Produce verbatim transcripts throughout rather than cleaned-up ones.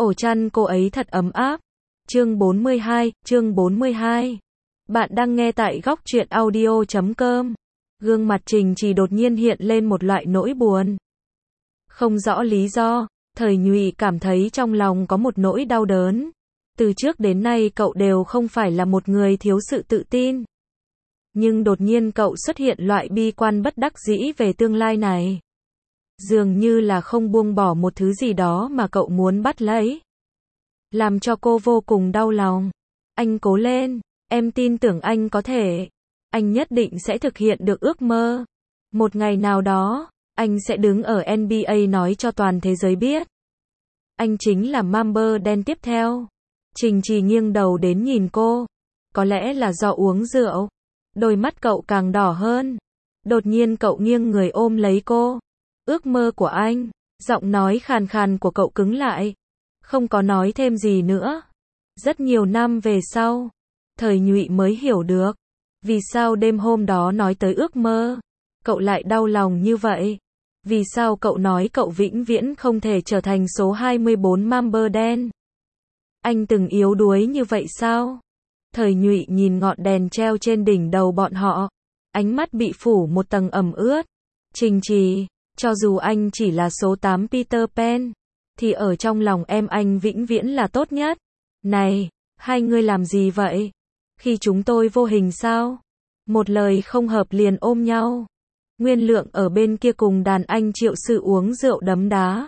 Ổ chăn cô ấy thật ấm áp. Chương bốn mươi hai, chương bốn mươi hai. Bạn đang nghe tại góc truyện audio chấm com. Gương mặt Trình Trì đột nhiên hiện lên một loại nỗi buồn. Không rõ lý do, Thời Nhụy cảm thấy trong lòng có một nỗi đau đớn. Từ trước đến nay cậu đều không phải là một người thiếu sự tự tin. Nhưng đột nhiên cậu xuất hiện loại bi quan bất đắc dĩ về tương lai này. Dường như là không buông bỏ một thứ gì đó mà cậu muốn bắt lấy. Làm cho cô vô cùng đau lòng. Anh cố lên, em tin tưởng anh có thể. Anh nhất định sẽ thực hiện được ước mơ. Một ngày nào đó, anh sẽ đứng ở en bi ây nói cho toàn thế giới biết. Anh chính là Mamba đen tiếp theo. Trình Trì nghiêng đầu đến nhìn cô. Có lẽ là do uống rượu. Đôi mắt cậu càng đỏ hơn. Đột nhiên cậu nghiêng người ôm lấy cô. Ước mơ của anh. Giọng nói khàn khàn của cậu cứng lại. Không có nói thêm gì nữa. Rất nhiều năm về sau, Thời Nhụy mới hiểu được. Vì sao đêm hôm đó nói tới ước mơ, cậu lại đau lòng như vậy. Vì sao cậu nói cậu vĩnh viễn không thể trở thành số hai mươi bốn Mamba đen. Anh từng yếu đuối như vậy sao? Thời Nhụy nhìn ngọn đèn treo trên đỉnh đầu bọn họ. Ánh mắt bị phủ một tầng ẩm ướt. Trình Trì, cho dù anh chỉ là số tám Peter Pan, thì ở trong lòng em anh vĩnh viễn là tốt nhất. Này, hai người làm gì vậy? Khi chúng tôi vô hình sao? Một lời không hợp liền ôm nhau. Nguyên Lượng ở bên kia cùng đàn anh Triệu Sự uống rượu đấm đá.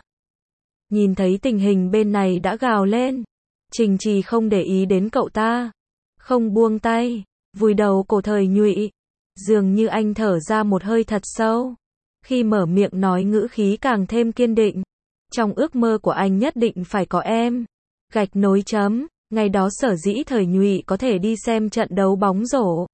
Nhìn thấy tình hình bên này đã gào lên. Trình Trì không để ý đến cậu ta. Không buông tay, vùi đầu cổ Thời Nhụy. Dường như anh thở ra một hơi thật sâu. Khi mở miệng nói ngữ khí càng thêm kiên định. Trong ước mơ của anh nhất định phải có em. Gạch nối chấm, ngày đó sở dĩ Thời Nhụy có thể đi xem trận đấu bóng rổ.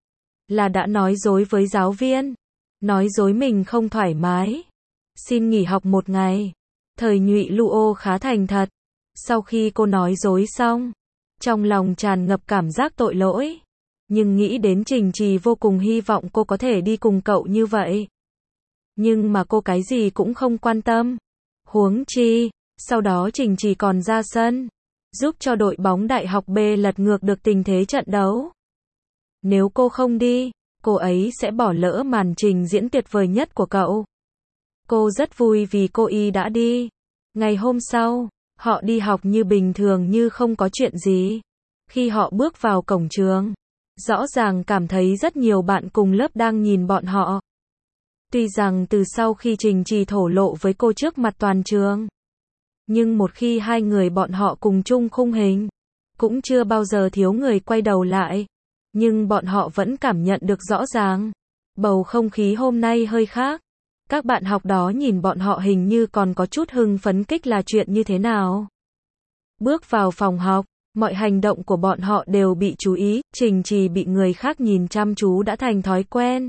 Là đã nói dối với giáo viên. Nói dối mình không thoải mái. Xin nghỉ học một ngày. Thời Nhụy Luo khá thành thật. Sau khi cô nói dối xong, trong lòng tràn ngập cảm giác tội lỗi. Nhưng nghĩ đến Trình Trì vô cùng hy vọng cô có thể đi cùng cậu như vậy. Nhưng mà cô cái gì cũng không quan tâm. Huống chi, sau đó Trình Trì còn ra sân, giúp cho đội bóng Đại học B lật ngược được tình thế trận đấu. Nếu cô không đi, cô ấy sẽ bỏ lỡ màn trình diễn tuyệt vời nhất của cậu. Cô rất vui vì cô y đã đi. Ngày hôm sau, họ đi học như bình thường như không có chuyện gì. Khi họ bước vào cổng trường, rõ ràng cảm thấy rất nhiều bạn cùng lớp đang nhìn bọn họ. Tuy rằng từ sau khi Trình Trì thổ lộ với cô trước mặt toàn trường, nhưng một khi hai người bọn họ cùng chung khung hình, cũng chưa bao giờ thiếu người quay đầu lại. Nhưng bọn họ vẫn cảm nhận được rõ ràng, bầu không khí hôm nay hơi khác. Các bạn học đó nhìn bọn họ hình như còn có chút hưng phấn kích là chuyện như thế nào. Bước vào phòng học, mọi hành động của bọn họ đều bị chú ý, Trình Trì bị người khác nhìn chăm chú đã thành thói quen.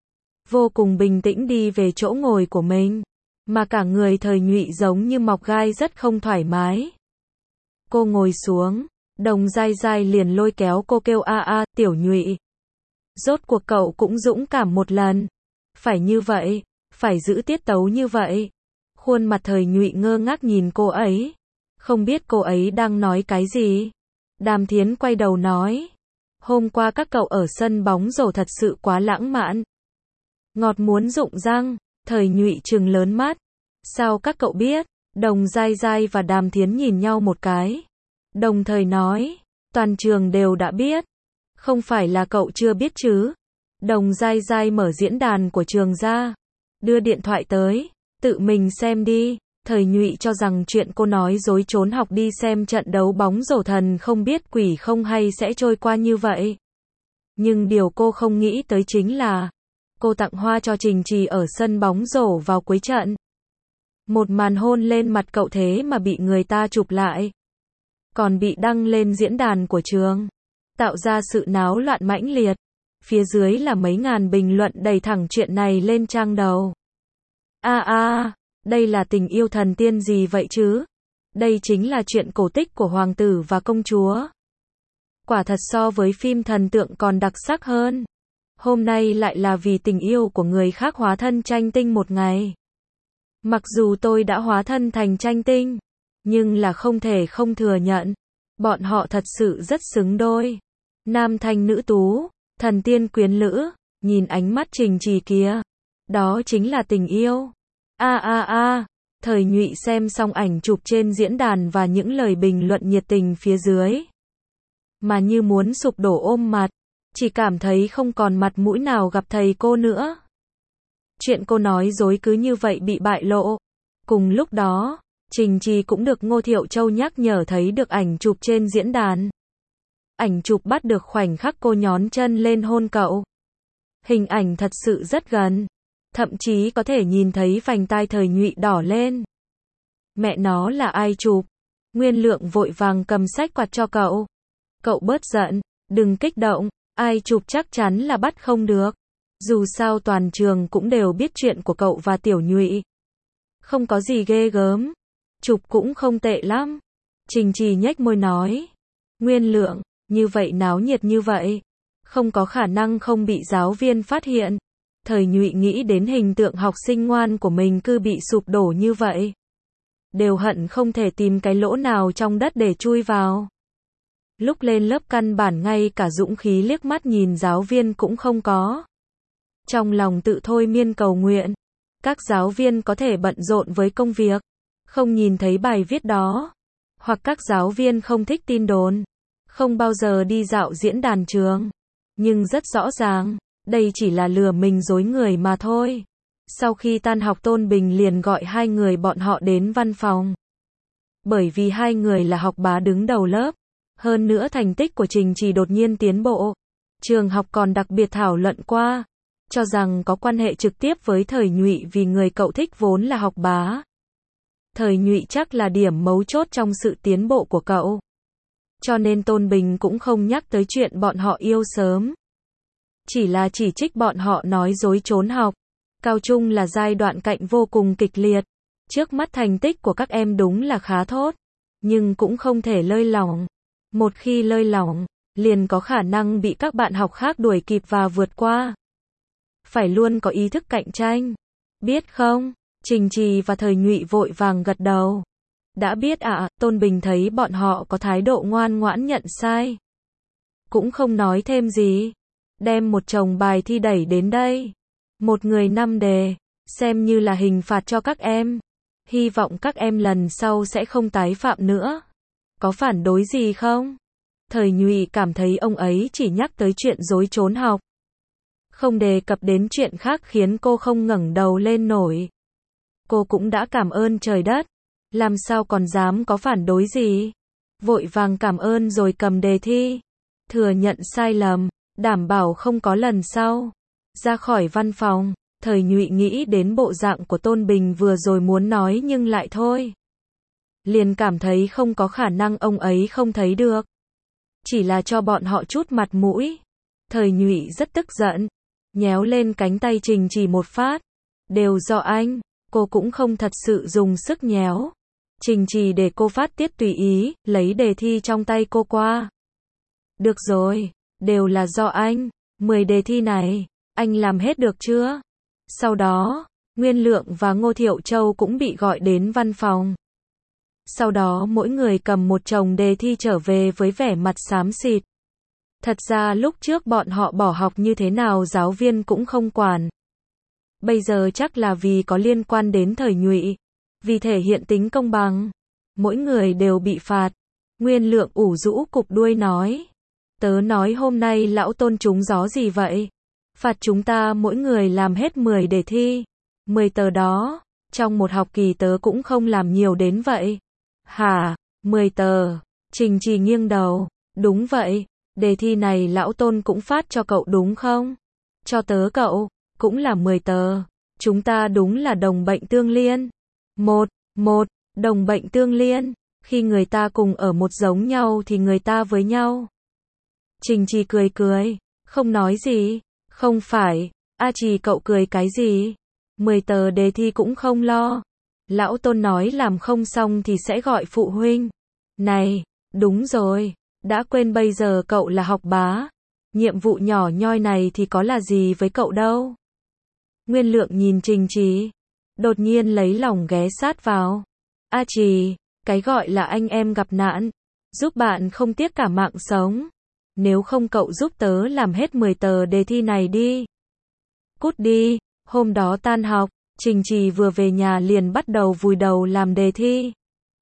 Vô cùng bình tĩnh đi về chỗ ngồi của mình, mà cả người Thời Nhụy giống như mọc gai rất không thoải mái. Cô ngồi xuống, Đồng Giai Giai liền lôi kéo cô kêu a a, Tiểu Nhụy. Rốt cuộc cậu cũng dũng cảm một lần. Phải như vậy, phải giữ tiết tấu như vậy. Khuôn mặt Thời Nhụy ngơ ngác nhìn cô ấy. Không biết cô ấy đang nói cái gì. Đàm Thiến quay đầu nói. Hôm qua các cậu ở sân bóng rổ thật sự quá lãng mạn. Ngọt muốn rụng răng, Thời Nhụy trừng lớn mắt. Sao các cậu biết? Đồng Giai Giai và Đàm Thiến nhìn nhau một cái. Đồng thời nói, toàn trường đều đã biết. Không phải là cậu chưa biết chứ? Đồng Giai Giai mở diễn đàn của trường ra. Đưa điện thoại tới, tự mình xem đi. Thời Nhụy cho rằng chuyện cô nói dối trốn học đi xem trận đấu bóng rổ thần không biết quỷ không hay sẽ trôi qua như vậy. Nhưng điều cô không nghĩ tới chính là cô tặng hoa cho Trình Trì ở sân bóng rổ vào cuối trận. Một màn hôn lên mặt cậu thế mà bị người ta chụp lại. Còn bị đăng lên diễn đàn của trường. Tạo ra sự náo loạn mãnh liệt. Phía dưới là mấy ngàn bình luận đẩy thẳng chuyện này lên trang đầu. A a, đây là tình yêu thần tiên gì vậy chứ? Đây chính là chuyện cổ tích của hoàng tử và công chúa. Quả thật so với phim thần tượng còn đặc sắc hơn. Hôm nay lại là vì tình yêu của người khác hóa thân tranh tinh một ngày. Mặc dù tôi đã hóa thân thành tranh tinh, Nhưng là không thể không thừa nhận. Bọn họ thật sự rất xứng đôi. Nam thanh nữ tú, thần tiên quyến lữ, nhìn ánh mắt Trình Trì kia. Đó chính là tình yêu. A a a, Thời Nhụy xem xong ảnh chụp trên diễn đàn và những lời bình luận nhiệt tình phía dưới. Mà như muốn sụp đổ ôm mặt. Chỉ cảm thấy không còn mặt mũi nào gặp thầy cô nữa. Chuyện cô nói dối cứ như vậy bị bại lộ. Cùng lúc đó, Trình Trì cũng được Ngô Thiệu Châu nhắc nhở thấy được ảnh chụp trên diễn đàn. Ảnh chụp bắt được khoảnh khắc cô nhón chân lên hôn cậu. Hình ảnh thật sự rất gần. Thậm chí có thể nhìn thấy vành tai Thời Nhụy đỏ lên. Mẹ nó là ai chụp? Nguyên Lượng vội vàng cầm sách quạt cho cậu. Cậu bớt giận, đừng kích động, ai chụp chắc chắn là bắt không được. Dù sao toàn trường cũng đều biết chuyện của cậu và Tiểu Nhụy. Không có gì ghê gớm. Chụp cũng không tệ lắm. Trình Trì nhếch môi nói. Nguyên Lượng, như vậy náo nhiệt như vậy. Không có khả năng không bị giáo viên phát hiện. Thời Nhụy nghĩ đến hình tượng học sinh ngoan của mình cứ bị sụp đổ như vậy. Đều hận không thể tìm cái lỗ nào trong đất để chui vào. Lúc lên lớp căn bản ngay cả dũng khí liếc mắt nhìn giáo viên cũng không có. Trong lòng tự thôi miên cầu nguyện. Các giáo viên có thể bận rộn với công việc. Không nhìn thấy bài viết đó. Hoặc các giáo viên không thích tin đồn. Không bao giờ đi dạo diễn đàn trường. Nhưng rất rõ ràng, đây chỉ là lừa mình dối người mà thôi. Sau khi tan học Tôn Bình liền gọi hai người bọn họ đến văn phòng. Bởi vì hai người là học bá đứng đầu lớp. Hơn nữa thành tích của Trình Trì đột nhiên tiến bộ. Trường học còn đặc biệt thảo luận qua. Cho rằng có quan hệ trực tiếp với Thời Nhụy vì người cậu thích vốn là học bá. Thời Nhụy chắc là điểm mấu chốt trong sự tiến bộ của cậu. Cho nên Tôn Bình cũng không nhắc tới chuyện bọn họ yêu sớm. Chỉ là chỉ trích bọn họ nói dối trốn học. Cao trung là giai đoạn cạnh vô cùng kịch liệt. Trước mắt thành tích của các em đúng là khá tốt. Nhưng cũng không thể lơi lỏng. Một khi lơi lỏng, liền có khả năng bị các bạn học khác đuổi kịp và vượt qua. Phải luôn có ý thức cạnh tranh. Biết không? Trình Trì và Thời Nhụy vội vàng gật đầu. Đã biết ạ, à, Tôn Bình thấy bọn họ có thái độ ngoan ngoãn nhận sai. Cũng không nói thêm gì. Đem một chồng bài thi đẩy đến đây. Một người năm đề, xem như là hình phạt cho các em. Hy vọng các em lần sau sẽ không tái phạm nữa. Có phản đối gì không? Thời Nhụy cảm thấy ông ấy chỉ nhắc tới chuyện dối trốn học. Không đề cập đến chuyện khác khiến cô không ngẩng đầu lên nổi. Cô cũng đã cảm ơn trời đất. Làm sao còn dám có phản đối gì? Vội vàng cảm ơn rồi cầm đề thi. Thừa nhận sai lầm, đảm bảo không có lần sau. Ra khỏi văn phòng, Thời Nhụy nghĩ đến bộ dạng của Tôn Bình vừa rồi muốn nói nhưng lại thôi. Liền cảm thấy không có khả năng ông ấy không thấy được. Chỉ là cho bọn họ chút mặt mũi. Thời Nhụy rất tức giận. Nhéo lên cánh tay Trình Trì một phát. Đều do anh, cô cũng không thật sự dùng sức nhéo. Trình Trì để cô phát tiết tùy ý, lấy đề thi trong tay cô qua. Được rồi, đều là do anh. mười đề thi này, anh làm hết được chưa? Sau đó, Nguyên Lượng và Ngô Thiệu Châu cũng bị gọi đến văn phòng. Sau đó mỗi người cầm một chồng đề thi trở về với vẻ mặt xám xịt. Thật ra lúc trước bọn họ bỏ học như thế nào giáo viên cũng không quản. Bây giờ chắc là vì có liên quan đến Thời Nhụy. Vì thể hiện tính công bằng. Mỗi người đều bị phạt. Nguyên Lượng ủ rũ cục đuôi nói. Tớ nói hôm nay lão Tôn trúng gió gì vậy? Phạt chúng ta mỗi người làm hết mười đề thi. mười tờ đó. Trong một học kỳ tớ cũng không làm nhiều đến vậy. Hả? mười tờ. Trình Trì nghiêng đầu. Đúng vậy. Đề thi này lão Tôn cũng phát cho cậu đúng không? Cho tớ cậu. Cũng là mười tờ. Chúng ta đúng là đồng bệnh tương liên. Một. Một. Đồng bệnh tương liên. Khi người ta cùng ở một giống nhau thì người ta với nhau. Trình Trì cười cười. Không nói gì. Không phải. A Trì cậu cười cái gì? Mười tờ đề thi cũng không lo. Lão Tôn nói làm không xong thì sẽ gọi phụ huynh. Này, đúng rồi. Đã quên bây giờ cậu là học bá. Nhiệm vụ nhỏ nhoi này thì có là gì với cậu đâu. Nguyên Lượng nhìn Trình Trì. Đột nhiên lấy lòng ghé sát vào. A Trì, Cái gọi là anh em gặp nạn, giúp bạn không tiếc cả mạng sống. Nếu không cậu giúp tớ làm hết mười tờ đề thi này đi. Cút đi. Hôm đó tan học, Trình Trì vừa về nhà liền bắt đầu vùi đầu làm đề thi.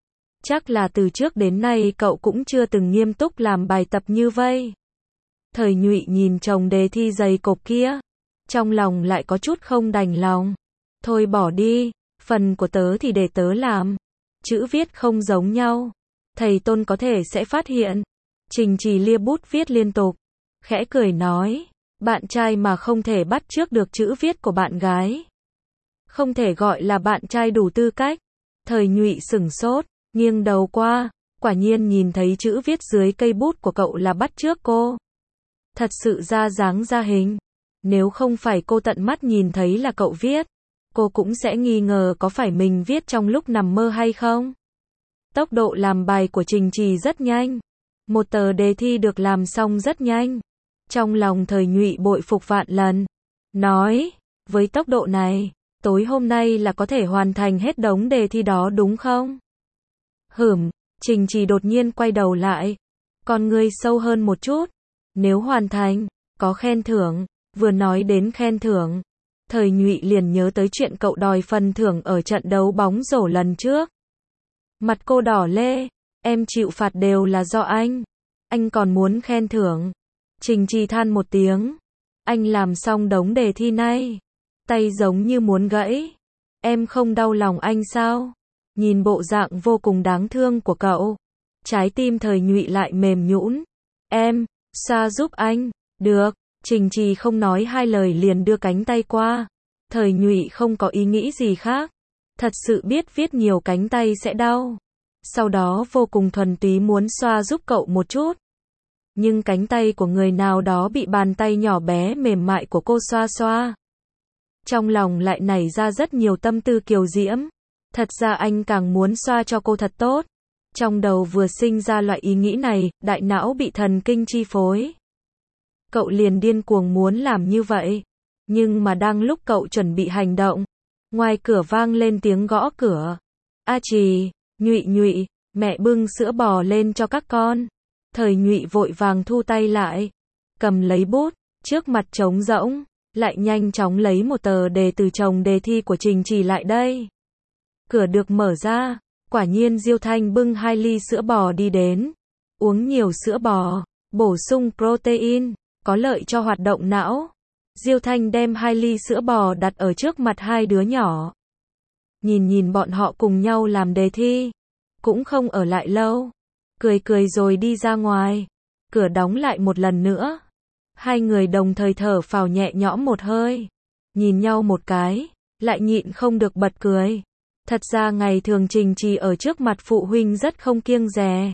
Chắc là từ trước đến nay cậu cũng chưa từng nghiêm túc làm bài tập như vây. Thời Nhụy nhìn chồng đề thi dày cộp kia, trong lòng lại có chút không đành lòng. Thôi bỏ đi, phần của tớ thì để tớ làm. Chữ viết không giống nhau, thầy Tôn có thể sẽ phát hiện. Trình Trì lia bút viết liên tục, khẽ cười nói, bạn trai mà không thể bắt chước được chữ viết của bạn gái, không thể gọi là bạn trai đủ tư cách. Thời Nhụy sửng sốt, nghiêng đầu qua, quả nhiên nhìn thấy chữ viết dưới cây bút của cậu là bắt chước cô. Thật sự ra dáng ra hình. Nếu không phải cô tận mắt nhìn thấy là cậu viết, cô cũng sẽ nghi ngờ có phải mình viết trong lúc nằm mơ hay không. Tốc độ làm bài của Trình Trì rất nhanh. Một tờ đề thi được làm xong rất nhanh. Trong lòng Thời Nhụy bội phục vạn lần. Nói, với tốc độ này, tối hôm nay là có thể hoàn thành hết đống đề thi đó đúng không? Hửm, Trình Trì đột nhiên quay đầu lại. Con ngươi sâu hơn một chút. Nếu hoàn thành, có khen thưởng. Vừa nói đến khen thưởng, Thời Nhụy liền nhớ tới chuyện cậu đòi phần thưởng ở trận đấu bóng rổ lần trước. Mặt cô đỏ lê, em chịu phạt đều là do anh. Anh còn muốn khen thưởng. Trình Trì than một tiếng. Anh làm xong đống đề thi này, tay giống như muốn gãy. Em không đau lòng anh sao? Nhìn bộ dạng vô cùng đáng thương của cậu, trái tim Thời Nhụy lại mềm nhũn. Em, xoa giúp anh. Được. Trình Trì không nói hai lời liền đưa cánh tay qua. Thời Nhụy không có ý nghĩ gì khác. Thật sự biết viết nhiều cánh tay sẽ đau. Sau đó vô cùng thuần túy muốn xoa giúp cậu một chút. Nhưng cánh tay của người nào đó bị bàn tay nhỏ bé mềm mại của cô xoa xoa. Trong lòng lại nảy ra rất nhiều tâm tư kiều diễm. Thật ra anh càng muốn xoa cho cô thật tốt. Trong đầu vừa sinh ra loại ý nghĩ này, đại não bị thần kinh chi phối. Cậu liền điên cuồng muốn làm như vậy. Nhưng mà đang lúc cậu chuẩn bị hành động, ngoài cửa vang lên tiếng gõ cửa. A Trì, Nhụy Nhụy, mẹ bưng sữa bò lên cho các con. Thời Nhụy vội vàng thu tay lại, cầm lấy bút, trước mặt trống rỗng, lại nhanh chóng lấy một tờ đề từ chồng đề thi của Trình Trì lại đây. Cửa được mở ra, quả nhiên Diêu Thanh bưng hai ly sữa bò đi đến. Uống nhiều sữa bò, bổ sung protein, có lợi cho hoạt động não. Diêu Thanh đem hai ly sữa bò đặt ở trước mặt hai đứa nhỏ. Nhìn nhìn bọn họ cùng nhau làm đề thi, cũng không ở lại lâu. Cười cười rồi đi ra ngoài. Cửa đóng lại một lần nữa. Hai người đồng thời thở phào nhẹ nhõm một hơi. Nhìn nhau một cái, lại nhịn không được bật cười. Thật ra ngày thường Trình Trì ở trước mặt phụ huynh rất không kiêng dè.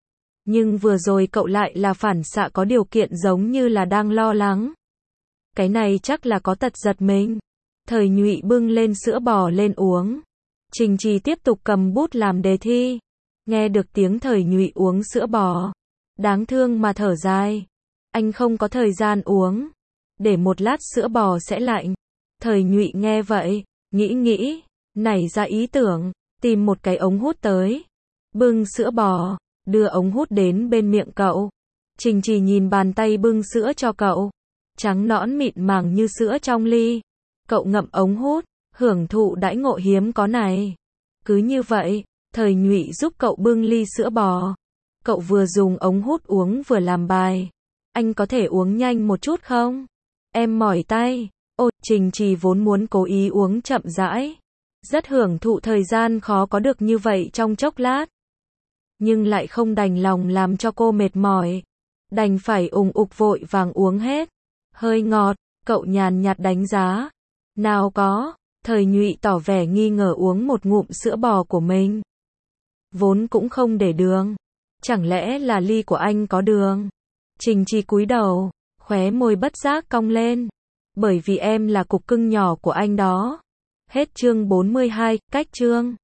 Nhưng vừa rồi cậu lại là phản xạ có điều kiện giống như là đang lo lắng. Cái này chắc là có tật giật mình. Thời Nhụy bưng lên sữa bò lên uống. Trình Trì tiếp tục cầm bút làm đề thi. Nghe được tiếng Thời Nhụy uống sữa bò, đáng thương mà thở dài. Anh không có thời gian uống. Để một lát sữa bò sẽ lạnh. Thời Nhụy nghe vậy, nghĩ nghĩ, nảy ra ý tưởng, tìm một cái ống hút tới. Bưng sữa bò, đưa ống hút đến bên miệng cậu. Trình Trì nhìn bàn tay bưng sữa cho cậu. Trắng nõn mịn màng như sữa trong ly. Cậu ngậm ống hút, hưởng thụ đãi ngộ hiếm có này. Cứ như vậy, Thời Nhụy giúp cậu bưng ly sữa bò. Cậu vừa dùng ống hút uống vừa làm bài. Anh có thể uống nhanh một chút không? Em mỏi tay. Ôi, Trình Trì vốn muốn cố ý uống chậm rãi. Rất hưởng thụ thời gian khó có được như vậy trong chốc lát. Nhưng lại không đành lòng làm cho cô mệt mỏi. Đành phải ùng ục vội vàng uống hết. Hơi ngọt, cậu nhàn nhạt đánh giá. Nào có, Thời Nhụy tỏ vẻ nghi ngờ uống một ngụm sữa bò của mình. Vốn cũng không để đường. Chẳng lẽ là ly của anh có đường? Trình Trì cúi đầu, khóe môi bất giác cong lên. Bởi vì em là cục cưng nhỏ của anh đó. Hết chương bốn mươi hai, cách chương.